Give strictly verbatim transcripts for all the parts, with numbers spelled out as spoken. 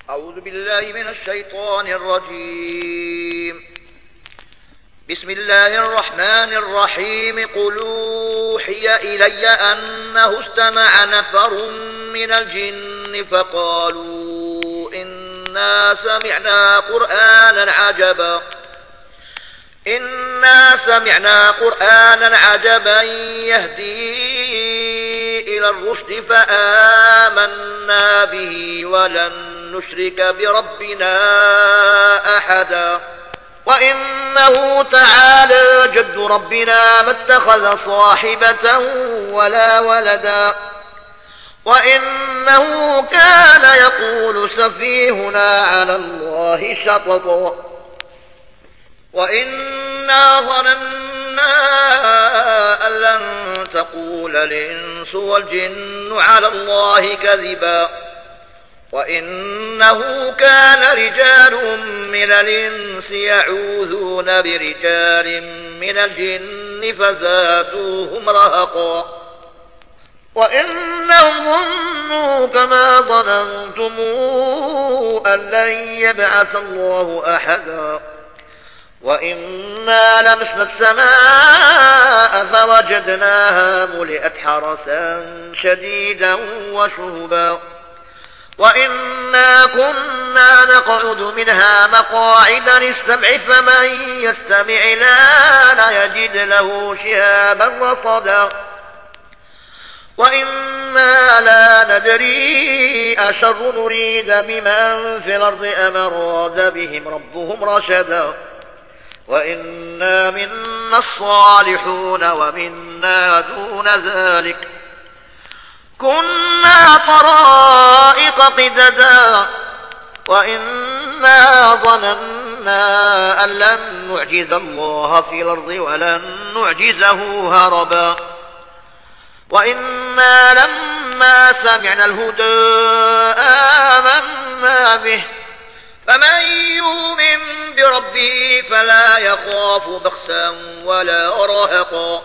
أعوذ بالله من الشيطان الرجيم. بسم الله الرحمن الرحيم. قل أوحي إلي أنه استمع نفر من الجن فقالوا إنا سمعنا قرآنا عجبا إنا سمعنا قرآنا عجبا يهدي إلى الرشد فآمنا به ولن نشرك بربنا أحدا وإنه تعالى جد ربنا ما اتخذ صاحبة ولا ولدا وإنه كان يقول سفيهنا على الله شططا وإنا ظننا أن لن تقول الإنس والجن على الله كذبا وإنه كان رجال من الإنس يعوذون برجال من الجن فزادوهم رهقا وإنهم ظنوا كما ظننتم أن لن يبعث الله أحدا وإنا لمسنا السماء فوجدناها ملئت حرسا شديدا وشهبا وإنا كنا نقعد منها مقاعد للسمع فمن يستمع الآن يجد له شهابا رصدا وإنا لا ندري أشر نريد بمن في الأرض أم أراد بهم ربهم رشدا وإنا منا الصالحون ومنا دون ذلك كنا طرائق قددا وإنا ظننا أن لن نعجز الله في الأرض ولن نعجزه هربا وإنا لما سمعنا الهدى آمنا به فمن يؤمن بربه فلا يخاف بخسا ولا رهقا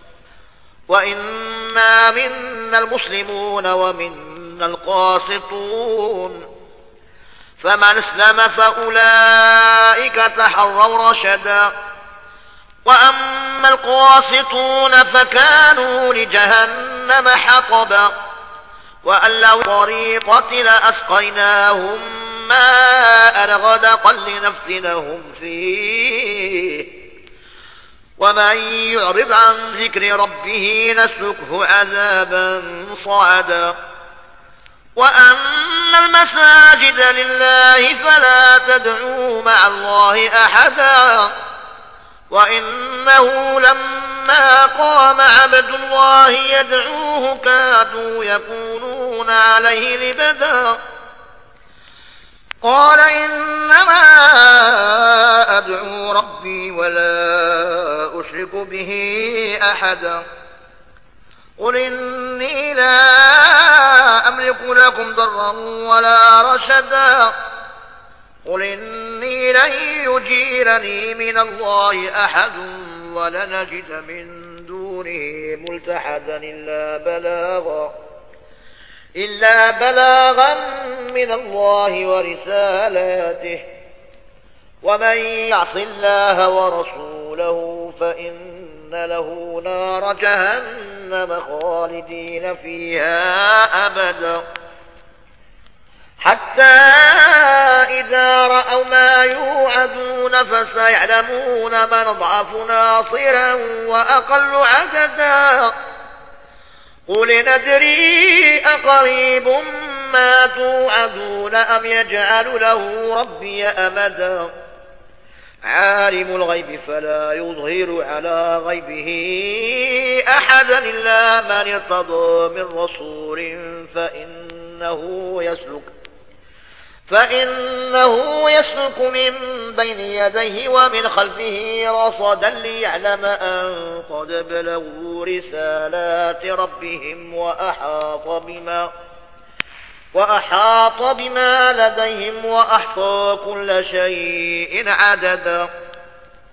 وإنا منا المسلمون ومنا القاسطون فمن اسلم فأولئك تحروا رشدا وأما القاسطون فكانوا لجهنم حطبا وأن لو طريقة لأسقيناهم ماء غدقا لنفتنهم فيه ومن يعرض عن ذكر ربه نسلكه عذابا صعدا وأن المساجد لله فلا تدعوا مع الله أحدا وإنه لما قام عبد الله يدعوه كادوا يكونون عليه لبدا قال إنما أدعو ربي ولا أشرك به أحدا قل إني لا أملك لكم ضرا ولا رشدا قل إني لن يجيرني من الله أحد ولنجد من دونه ملتحدا إلا بلاغا إلا بلاغا من الله ورسالاته ومن يعص الله ورسوله فإن له نار جهنم خالدين فيها أبدا حتى إذا رأوا ما يوعدون فسيعلمون من ضعف ناصرا وأقل عددا قل ندري أقريب ما توعدون أم يجعل له ربي أمدا عالم الغيب فلا يظهر على غيبه أحدا إلا من ارتضى من رسول فإنه يسلك فإنه يسلك من بين يديه ومن خلفه رصدا ليعلم أن قد بلغوا رسالات ربهم وأحاط بما وأحاط بما لديهم وأحصى كل شيء عددا